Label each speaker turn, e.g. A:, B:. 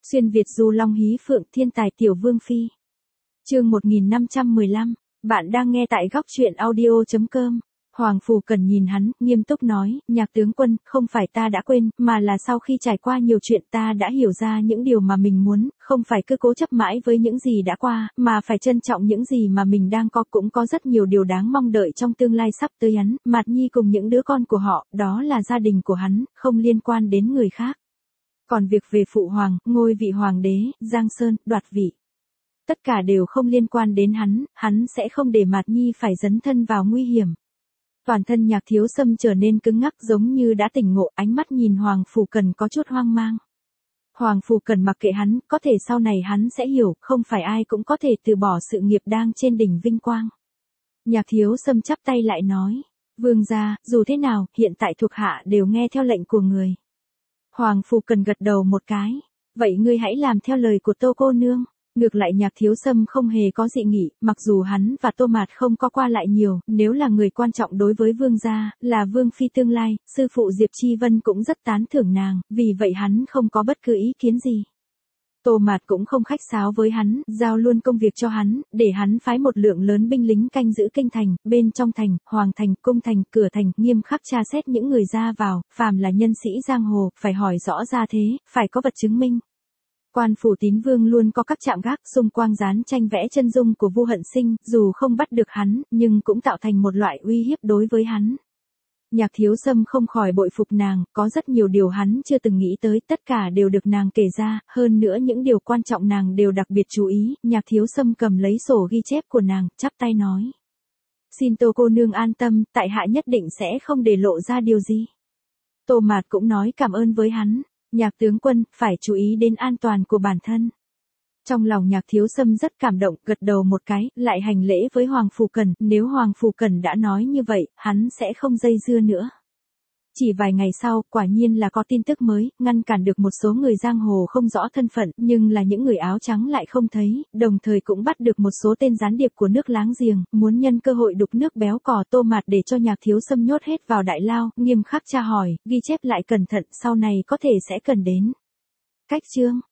A: Xuyên Việt du long hí phượng thiên tài tiểu vương phi. Chương 1515, bạn đang nghe tại góc truyện audio.com. Hoàng Phủ Cẩn nhìn hắn, nghiêm túc nói, Nhạc tướng quân, không phải ta đã quên, mà là sau khi trải qua nhiều chuyện ta đã hiểu ra những điều mà mình muốn, không phải cứ cố chấp mãi với những gì đã qua, mà phải trân trọng những gì mà mình đang có. Cũng có rất nhiều điều đáng mong đợi trong tương lai sắp tới hắn, Mạt Nhi cùng những đứa con của họ, đó là gia đình của hắn, không liên quan đến người khác. Còn việc về phụ hoàng, ngôi vị hoàng đế, Giang Sơn, đoạt vị, tất cả đều không liên quan đến hắn sẽ không để Mạt Nhi phải dấn thân vào nguy hiểm. Toàn thân Nhạc Thiếu Sâm trở nên cứng ngắc giống như đã tỉnh ngộ, ánh mắt nhìn Hoàng Phủ Cẩn có chút hoang mang. Hoàng Phủ Cẩn mặc kệ hắn, có thể sau này hắn sẽ hiểu, không phải ai cũng có thể từ bỏ sự nghiệp đang trên đỉnh vinh quang. Nhạc Thiếu Sâm chắp tay lại nói, vương gia, dù thế nào, hiện tại thuộc hạ đều nghe theo lệnh của người. Hoàng Phủ Cẩn gật đầu một cái, vậy ngươi hãy làm theo lời của Tô cô nương. Ngược lại Nhạc Thiếu Sâm không hề có dị nghị, mặc dù hắn và Tô Mạt không có qua lại nhiều, nếu là người quan trọng đối với vương gia, là vương phi tương lai, sư phụ Diệp Chi Vân cũng rất tán thưởng nàng, vì vậy hắn không có bất cứ ý kiến gì. Tô Mạt cũng không khách sáo với hắn, giao luôn công việc cho hắn, để hắn phái một lượng lớn binh lính canh giữ kinh thành, bên trong thành, hoàng thành, cung thành, cửa thành, nghiêm khắc tra xét những người ra vào, phàm là nhân sĩ giang hồ, phải hỏi rõ ra thế, phải có vật chứng minh. Quan phủ Tín Vương luôn có các trạm gác, xung quanh dán tranh vẽ chân dung của Vu Hận Sinh, dù không bắt được hắn, nhưng cũng tạo thành một loại uy hiếp đối với hắn. Nhạc Thiếu Sâm không khỏi bội phục nàng, có rất nhiều điều hắn chưa từng nghĩ tới, tất cả đều được nàng kể ra, hơn nữa những điều quan trọng nàng đều đặc biệt chú ý. Nhạc Thiếu Sâm cầm lấy sổ ghi chép của nàng, chắp tay nói. Xin Tô cô nương an tâm, tại hạ nhất định sẽ không để lộ ra điều gì. Tô Mạt cũng nói cảm ơn với hắn. Nhạc tướng quân, phải chú ý đến an toàn của bản thân. Trong lòng Nhạc Thiếu Sâm rất cảm động, gật đầu một cái, lại hành lễ với Hoàng Phủ Cẩn, nếu Hoàng Phủ Cẩn đã nói như vậy, hắn sẽ không dây dưa nữa. Chỉ vài ngày sau, quả nhiên là có tin tức mới, ngăn cản được một số người giang hồ không rõ thân phận, nhưng là những người áo trắng lại không thấy, đồng thời cũng bắt được một số tên gián điệp của nước láng giềng, muốn nhân cơ hội đục nước béo cò. Tô Mạt để cho Nhạc Thiếu Sâm nhốt hết vào đại lao, nghiêm khắc tra hỏi, ghi chép lại cẩn thận, sau này có thể sẽ cần đến. Cách chương